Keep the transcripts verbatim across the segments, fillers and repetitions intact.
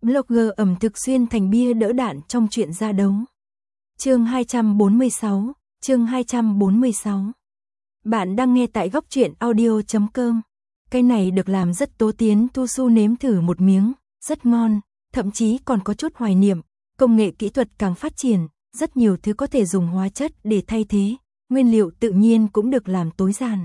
Blogger ẩm thực xuyên thành bia đỡ đạn trong chuyện ra đấu. Chương hai trăm bốn mươi sáu, chương hai trăm bốn mươi sáu. Bạn đang nghe tại góc truyện audio chấm com. Cái này được làm rất tố tiến, Thu Xu nếm thử một miếng, rất ngon, thậm chí còn có chút hoài niệm, công nghệ kỹ thuật càng phát triển, rất nhiều thứ có thể dùng hóa chất để thay thế, nguyên liệu tự nhiên cũng được làm tối giản.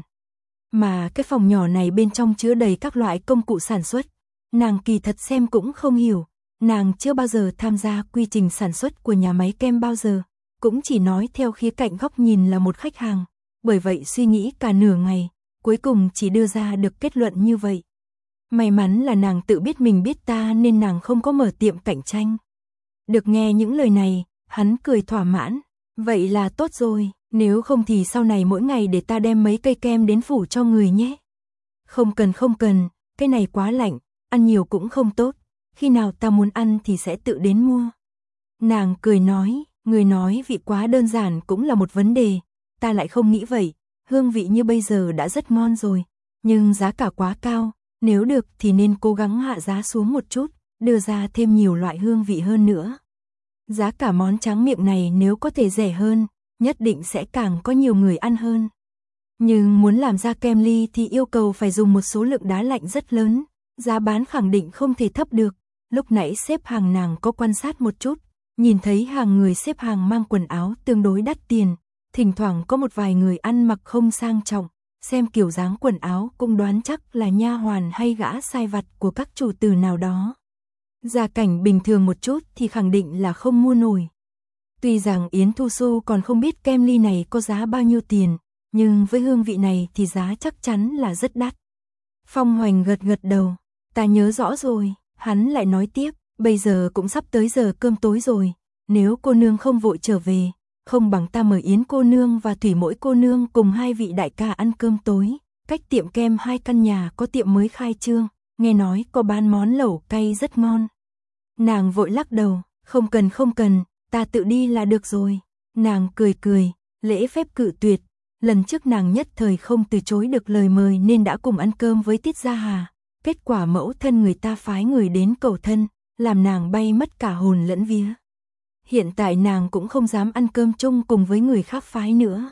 Mà cái phòng nhỏ này bên trong chứa đầy các loại công cụ sản xuất, nàng kỳ thật xem cũng không hiểu, nàng chưa bao giờ tham gia quy trình sản xuất của nhà máy kem bao giờ, cũng chỉ nói theo khía cạnh góc nhìn là một khách hàng, bởi vậy suy nghĩ cả nửa ngày, cuối cùng chỉ đưa ra được kết luận như vậy. May mắn là nàng tự biết mình biết ta nên nàng không có mở tiệm cạnh tranh. Được nghe những lời này, hắn cười thỏa mãn, vậy là tốt rồi, nếu không thì sau này mỗi ngày để ta đem mấy cây kem đến phủ cho người nhé. Không cần không cần, cái này quá lạnh, ăn nhiều cũng không tốt, khi nào ta muốn ăn thì sẽ tự đến mua. Nàng cười nói, người nói vị quá đơn giản cũng là một vấn đề, ta lại không nghĩ vậy, hương vị như bây giờ đã rất ngon rồi, nhưng giá cả quá cao, nếu được thì nên cố gắng hạ giá xuống một chút, đưa ra thêm nhiều loại hương vị hơn nữa. Giá cả món tráng miệng này nếu có thể rẻ hơn, nhất định sẽ càng có nhiều người ăn hơn. Nhưng muốn làm ra kem ly thì yêu cầu phải dùng một số lượng đá lạnh rất lớn, giá bán khẳng định không thể thấp được. Lúc nãy xếp hàng nàng có quan sát một chút, nhìn thấy hàng người xếp hàng mang quần áo tương đối đắt tiền, thỉnh thoảng có một vài người ăn mặc không sang trọng, xem kiểu dáng quần áo cũng đoán chắc là nha hoàn hay gã sai vặt của các chủ tử nào đó. Gia cảnh bình thường một chút thì khẳng định là không mua nổi. Tuy rằng Yến Thu Xu còn không biết kem ly này có giá bao nhiêu tiền, nhưng với hương vị này thì giá chắc chắn là rất đắt. Phong Hoành gật gật đầu, ta nhớ rõ rồi, hắn lại nói tiếp, bây giờ cũng sắp tới giờ cơm tối rồi, nếu cô nương không vội trở về, không bằng ta mời Yến cô nương và Thủy Mỗi cô nương cùng hai vị đại ca ăn cơm tối, cách tiệm kem hai căn nhà có tiệm mới khai trương, nghe nói có bán món lẩu cay rất ngon. Nàng vội lắc đầu, không cần không cần, ta tự đi là được rồi. Nàng cười cười, lễ phép cự tuyệt, lần trước nàng nhất thời không từ chối được lời mời nên đã cùng ăn cơm với Tiết Gia Hà, kết quả mẫu thân người ta phái người đến cầu thân, làm nàng bay mất cả hồn lẫn vía. Hiện tại nàng cũng không dám ăn cơm chung cùng với người khác phái nữa.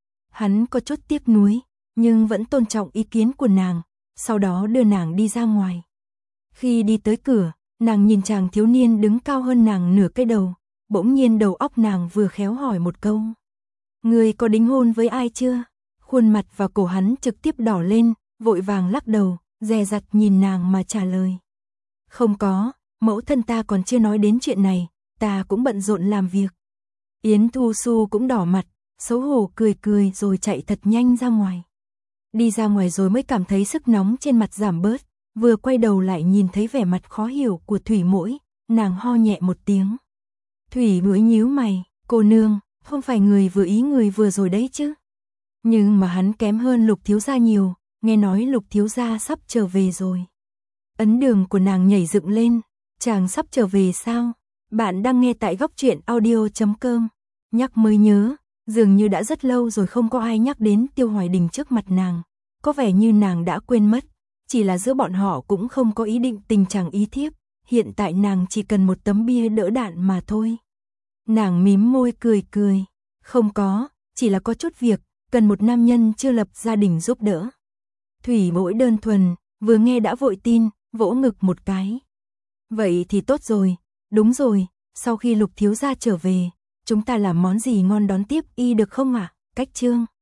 Hắn có chút tiếc nuối, nhưng vẫn tôn trọng ý kiến của nàng, sau đó đưa nàng đi ra ngoài. Khi đi tới cửa, nàng nhìn chàng thiếu niên đứng cao hơn nàng nửa cái đầu, bỗng nhiên đầu óc nàng vừa khéo hỏi một câu. Người có đính hôn với ai chưa? Khuôn mặt và cổ hắn trực tiếp đỏ lên, vội vàng lắc đầu, dè dặt nhìn nàng mà trả lời. Không có, mẫu thân ta còn chưa nói đến chuyện này, ta cũng bận rộn làm việc. Yến Thu Xu cũng đỏ mặt, xấu hổ cười cười rồi chạy thật nhanh ra ngoài. Đi ra ngoài rồi mới cảm thấy sức nóng trên mặt giảm bớt, vừa quay đầu lại nhìn thấy vẻ mặt khó hiểu của Thủy Mỗi, nàng ho nhẹ một tiếng. Thủy Mỗi nhíu mày, cô nương, không phải người vừa ý người vừa rồi đấy chứ. Nhưng mà hắn kém hơn Lục thiếu gia nhiều, nghe nói Lục thiếu gia sắp trở về rồi. Ấn đường của nàng nhảy dựng lên, chàng sắp trở về sao? Bạn đang nghe tại góc truyện audio chấm com. Nhắc mới nhớ, dường như đã rất lâu rồi không có ai nhắc đến Tiêu Hoài Đình trước mặt nàng, có vẻ như nàng đã quên mất, chỉ là giữa bọn họ cũng không có ý định tình trạng ý thiếp, hiện tại nàng chỉ cần một tấm bia đỡ đạn mà thôi. Nàng mím môi cười cười, không có, chỉ là có chút việc, cần một nam nhân chưa lập gia đình giúp đỡ. Thủy Mỗi đơn thuần, vừa nghe đã vội tin, vỗ ngực một cái. Vậy thì tốt rồi, đúng rồi, sau khi Lục thiếu gia trở về, chúng ta làm món gì ngon đón tiếp y được không ạ? À? Cách chương.